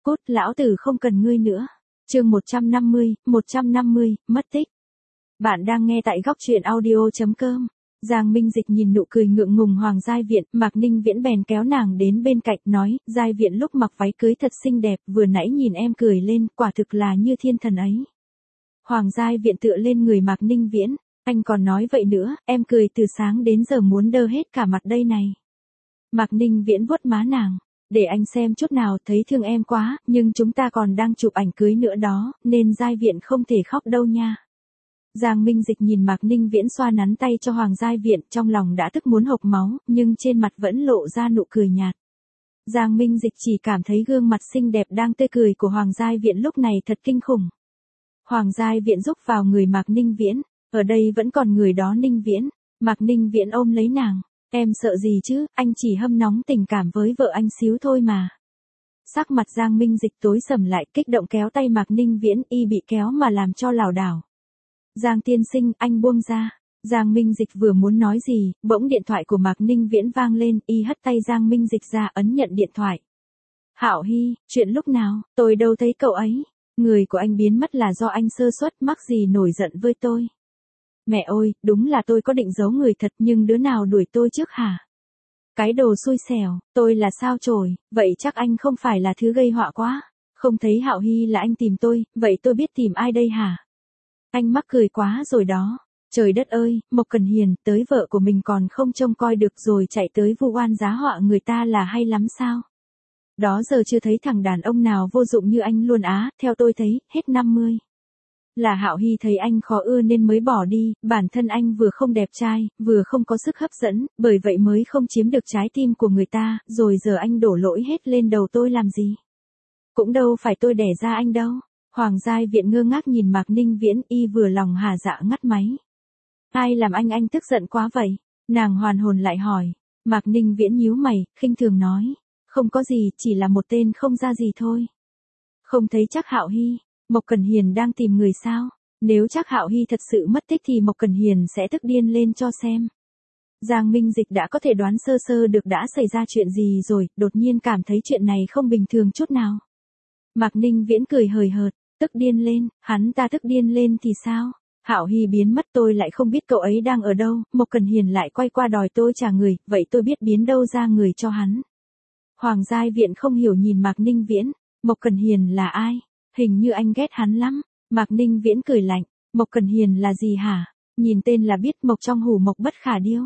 Cút, lão tử không cần ngươi nữa. Chương 150, mất tích. Bạn đang nghe tại góc truyện audio.com. Giang Minh Dịch nhìn nụ cười ngượng ngùng Hoàng Giai Viễn, Mạc Ninh Viễn bèn kéo nàng đến bên cạnh nói, Giai Viễn lúc mặc váy cưới thật xinh đẹp, vừa nãy nhìn em cười lên, quả thực là như thiên thần ấy. Hoàng Giai Viễn tựa lên người Mạc Ninh Viễn, anh còn nói vậy nữa, em cười từ sáng đến giờ muốn đơ hết cả mặt đây này. Mạc Ninh Viễn vuốt má nàng, để anh xem chút nào, thấy thương em quá, nhưng chúng ta còn đang chụp ảnh cưới nữa đó, nên Giai Viễn không thể khóc đâu nha. Giang Minh Dịch nhìn Mạc Ninh Viễn xoa nắn tay cho Hoàng Giai Viễn, trong lòng đã tức muốn hộc máu, nhưng trên mặt vẫn lộ ra nụ cười nhạt. Giang Minh Dịch chỉ cảm thấy gương mặt xinh đẹp đang tươi cười của Hoàng Giai Viễn lúc này thật kinh khủng. Hoàng Giai Viễn rúc vào người Mạc Ninh Viễn, ở đây vẫn còn người đó Ninh Viễn. Mạc Ninh Viễn ôm lấy nàng, em sợ gì chứ, anh chỉ hâm nóng tình cảm với vợ anh xíu thôi mà. Sắc mặt Giang Minh Dịch tối sầm lại, kích động kéo tay Mạc Ninh Viễn, y bị kéo mà làm cho lảo đảo. Giang tiên sinh, anh buông ra. Giang Minh Dịch vừa muốn nói gì, bỗng điện thoại của Mạc Ninh Viễn vang lên, y hất tay Giang Minh Dịch ra ấn nhận điện thoại. Hạo Hy, chuyện lúc nào, tôi đâu thấy cậu ấy. Người của anh biến mất là do anh sơ suất, mắc gì nổi giận với tôi. Mẹ ơi, đúng là tôi có định giấu người thật nhưng đứa nào đuổi tôi trước hả? Cái đồ xui xẻo, tôi là sao chổi, vậy chắc anh không phải là thứ gây họa quá. Không thấy Hạo Hy là anh tìm tôi, vậy tôi biết tìm ai đây hả? Anh mắc cười quá rồi đó. Trời đất ơi, Mộc Cần Hiền, tới vợ của mình còn không trông coi được rồi chạy tới vu oan giá họa người ta là hay lắm sao? Đó giờ chưa thấy thằng đàn ông nào vô dụng như anh luôn á, theo tôi thấy, hết 50. Là Hạo Hy thấy anh khó ưa nên mới bỏ đi, bản thân anh vừa không đẹp trai, vừa không có sức hấp dẫn, bởi vậy mới không chiếm được trái tim của người ta, rồi giờ anh đổ lỗi hết lên đầu tôi làm gì? Cũng đâu phải tôi đẻ ra anh đâu. Hoàng Giai Viễn ngơ ngác nhìn Mạc Ninh Viễn, y vừa lòng hà dạ ngắt máy. Ai làm anh tức giận quá vậy? Nàng hoàn hồn lại hỏi. Mạc Ninh Viễn nhíu mày, khinh thường nói. Không có gì, chỉ là một tên không ra gì thôi. Không thấy chắc Hạo Hy. Mộc Cần Hiền đang tìm người sao? Nếu chắc Hạo Hy thật sự mất tích thì Mộc Cần Hiền sẽ tức điên lên cho xem. Giang Minh Dịch đã có thể đoán sơ sơ được đã xảy ra chuyện gì rồi, đột nhiên cảm thấy chuyện này không bình thường chút nào. Mạc Ninh Viễn cười hời hợt, tức điên lên, hắn ta tức điên lên thì sao? Hạo Hy biến mất tôi lại không biết cậu ấy đang ở đâu, Mộc Cần Hiền lại quay qua đòi tôi trả người, vậy tôi biết biến đâu ra người cho hắn. Hoàng Giai Viễn không hiểu nhìn Mạc Ninh Viễn, Mộc Cần Hiền là ai? Hình như anh ghét hắn lắm. Mạc Ninh Viễn cười lạnh, Mộc Cần Hiền là gì hả? Nhìn tên là biết Mộc trong hủ mộc bất khả điêu.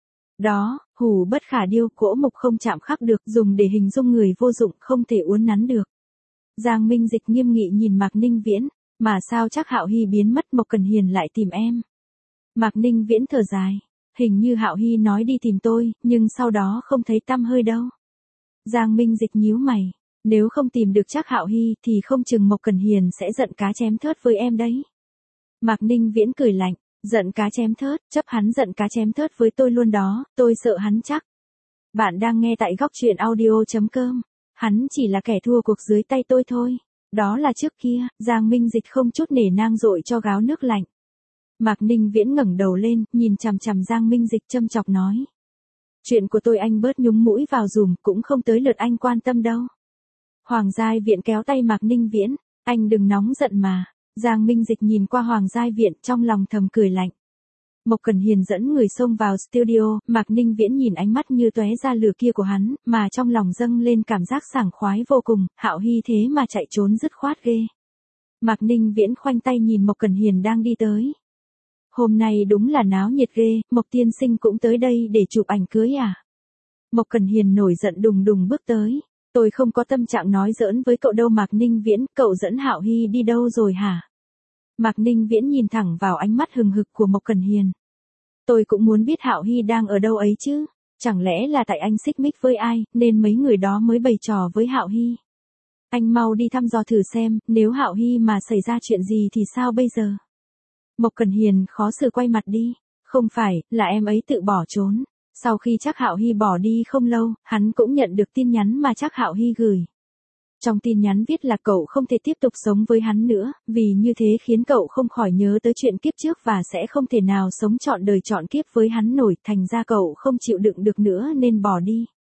Đó, hủ bất khả điêu, cỗ mộc không chạm khắc được, dùng để hình dung người vô dụng, không thể uốn nắn được. Giang Minh Dịch nghiêm nghị nhìn Mạc Ninh Viễn, mà sao chắc Hạo Hy biến mất Mộc Cần Hiền lại tìm em. Mạc Ninh Viễn thở dài, hình như Hạo Hy nói đi tìm tôi, nhưng sau đó không thấy tăm hơi đâu. Giang Minh Dịch nhíu mày, nếu không tìm được chắc Hạo Hy thì không chừng Mộc Cần Hiền sẽ giận cá chém thớt với em đấy. Mạc Ninh Viễn cười lạnh, giận cá chém thớt, chấp hắn giận cá chém thớt với tôi luôn đó, tôi sợ hắn chắc. Bạn đang nghe tại góc truyện audio.com. Hắn chỉ là kẻ thua cuộc dưới tay tôi thôi. Đó là trước kia, Giang Minh Dịch không chút nể nang dội cho gáo nước lạnh. Mạc Ninh Viễn ngẩng đầu lên, nhìn chằm chằm Giang Minh Dịch châm chọc nói. Chuyện của tôi anh bớt nhúng mũi vào dùm, cũng không tới lượt anh quan tâm đâu. Hoàng Giai Viễn kéo tay Mạc Ninh Viễn, anh đừng nóng giận mà. Giang Minh Dịch nhìn qua Hoàng Giai Viễn trong lòng thầm cười lạnh. Mộc Cần Hiền dẫn người xông vào studio, Mạc Ninh Viễn nhìn ánh mắt như tóe ra lửa kia của hắn, mà trong lòng dâng lên cảm giác sảng khoái vô cùng, Hạo Hy thế mà chạy trốn dứt khoát ghê. Mạc Ninh Viễn khoanh tay nhìn Mộc Cần Hiền đang đi tới. Hôm nay đúng là náo nhiệt ghê, Mộc tiên sinh cũng tới đây để chụp ảnh cưới à? Mộc Cần Hiền nổi giận đùng đùng bước tới. Tôi không có tâm trạng nói giỡn với cậu đâu Mạc Ninh Viễn, cậu dẫn Hạo Hy đi đâu rồi hả? Mạc Ninh Viễn nhìn thẳng vào ánh mắt hừng hực của Mộc Cần Hiền. Tôi cũng muốn biết Hạo Hy đang ở đâu ấy chứ, chẳng lẽ là tại anh xích mích với ai, nên mấy người đó mới bày trò với Hạo Hy. Anh mau đi thăm dò thử xem, nếu Hạo Hy mà xảy ra chuyện gì thì sao bây giờ? Mộc Cần Hiền khó xử quay mặt đi, không phải, là em ấy tự bỏ trốn. Sau khi chắc Hạo Hy bỏ đi không lâu, hắn cũng nhận được tin nhắn mà chắc Hạo Hy gửi. Trong tin nhắn viết là cậu không thể tiếp tục sống với hắn nữa, vì như thế khiến cậu không khỏi nhớ tới chuyện kiếp trước và sẽ không thể nào sống trọn đời trọn kiếp với hắn nổi, thành ra cậu không chịu đựng được nữa nên bỏ đi.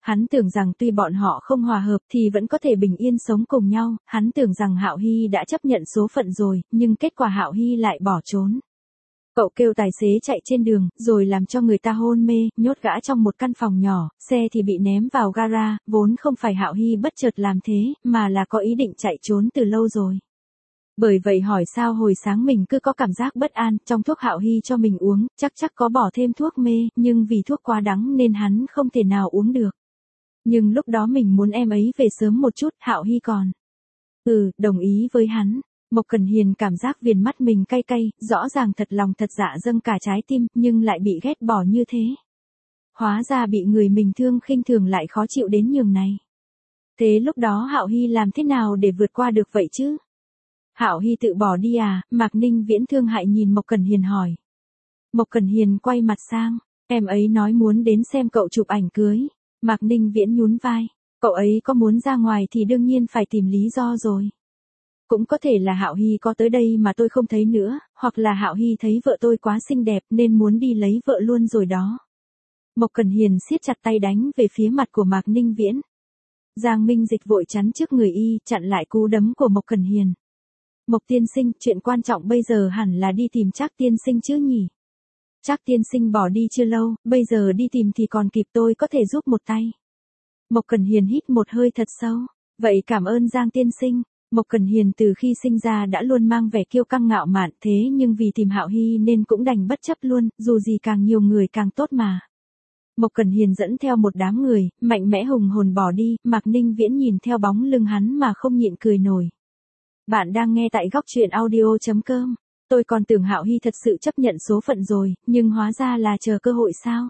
Hắn tưởng rằng tuy bọn họ không hòa hợp thì vẫn có thể bình yên sống cùng nhau, hắn tưởng rằng Hạo Hy đã chấp nhận số phận rồi, nhưng kết quả Hạo Hy lại bỏ trốn. Cậu kêu tài xế chạy trên đường, rồi làm cho người ta hôn mê, nhốt gã trong một căn phòng nhỏ, xe thì bị ném vào gara, vốn không phải Hạo Hy bất chợt làm thế, mà là có ý định chạy trốn từ lâu rồi. Bởi vậy hỏi sao hồi sáng mình cứ có cảm giác bất an, trong thuốc Hạo Hy cho mình uống, chắc có bỏ thêm thuốc mê, nhưng vì thuốc quá đắng nên hắn không thể nào uống được. Nhưng lúc đó mình muốn em ấy về sớm một chút, Hạo Hy còn. Đồng ý với hắn. Mộc Cẩn Hiền cảm giác viền mắt mình cay cay, rõ ràng thật lòng thật dạ dâng cả trái tim, nhưng lại bị ghét bỏ như thế. Hóa ra bị người mình thương khinh thường lại khó chịu đến nhường này. Thế lúc đó Hạo Hy làm thế nào để vượt qua được vậy chứ? Hạo Hy tự bỏ đi à? Mạc Ninh Viễn thương hại nhìn Mộc Cẩn Hiền hỏi. Mộc Cẩn Hiền quay mặt sang, em ấy nói muốn đến xem cậu chụp ảnh cưới. Mạc Ninh Viễn nhún vai, cậu ấy có muốn ra ngoài thì đương nhiên phải tìm lý do rồi. Cũng có thể là Hạo Hy có tới đây mà tôi không thấy nữa, hoặc là Hạo Hy thấy vợ tôi quá xinh đẹp nên muốn đi lấy vợ luôn rồi đó. Mộc Cẩn Hiền siết chặt tay đánh về phía mặt của Mạc Ninh Viễn. Giang Minh Dịch vội chắn trước người y, chặn lại cú đấm của Mộc Cẩn Hiền. Mộc tiên sinh, chuyện quan trọng bây giờ hẳn là đi tìm Trác tiên sinh chứ nhỉ? Trác tiên sinh bỏ đi chưa lâu, bây giờ đi tìm thì còn kịp, tôi có thể giúp một tay. Mộc Cẩn Hiền hít một hơi thật sâu. Vậy cảm ơn Giang tiên sinh. Mộc Cẩn Hiền từ khi sinh ra đã luôn mang vẻ kiêu căng ngạo mạn, thế nhưng vì tìm Hạo Hy nên cũng đành bất chấp luôn, dù gì càng nhiều người càng tốt mà. Mộc Cẩn Hiền dẫn theo một đám người, mạnh mẽ hùng hồn bỏ đi, Mạc Ninh Viễn nhìn theo bóng lưng hắn mà không nhịn cười nổi. Bạn đang nghe tại góc truyện audio.com. Tôi còn tưởng Hạo Hy thật sự chấp nhận số phận rồi, nhưng hóa ra là chờ cơ hội sao?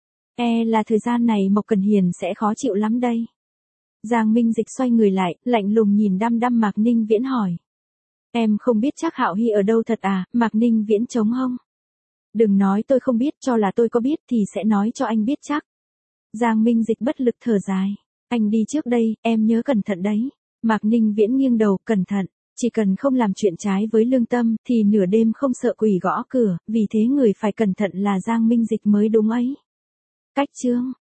Là thời gian này Mộc Cẩn Hiền sẽ khó chịu lắm đây. Giang Minh Dịch xoay người lại, lạnh lùng nhìn đăm đăm Mạc Ninh Viễn hỏi. Em không biết chắc Hạo Hy ở đâu thật à? Mạc Ninh Viễn chống hông. Đừng nói tôi không biết, cho là tôi có biết thì sẽ nói cho anh biết chắc. Giang Minh Dịch bất lực thở dài. Anh đi trước đây, em nhớ cẩn thận đấy. Mạc Ninh Viễn nghiêng đầu, cẩn thận. Chỉ cần không làm chuyện trái với lương tâm thì nửa đêm không sợ quỷ gõ cửa, vì thế người phải cẩn thận là Giang Minh Dịch mới đúng ấy. Cách chương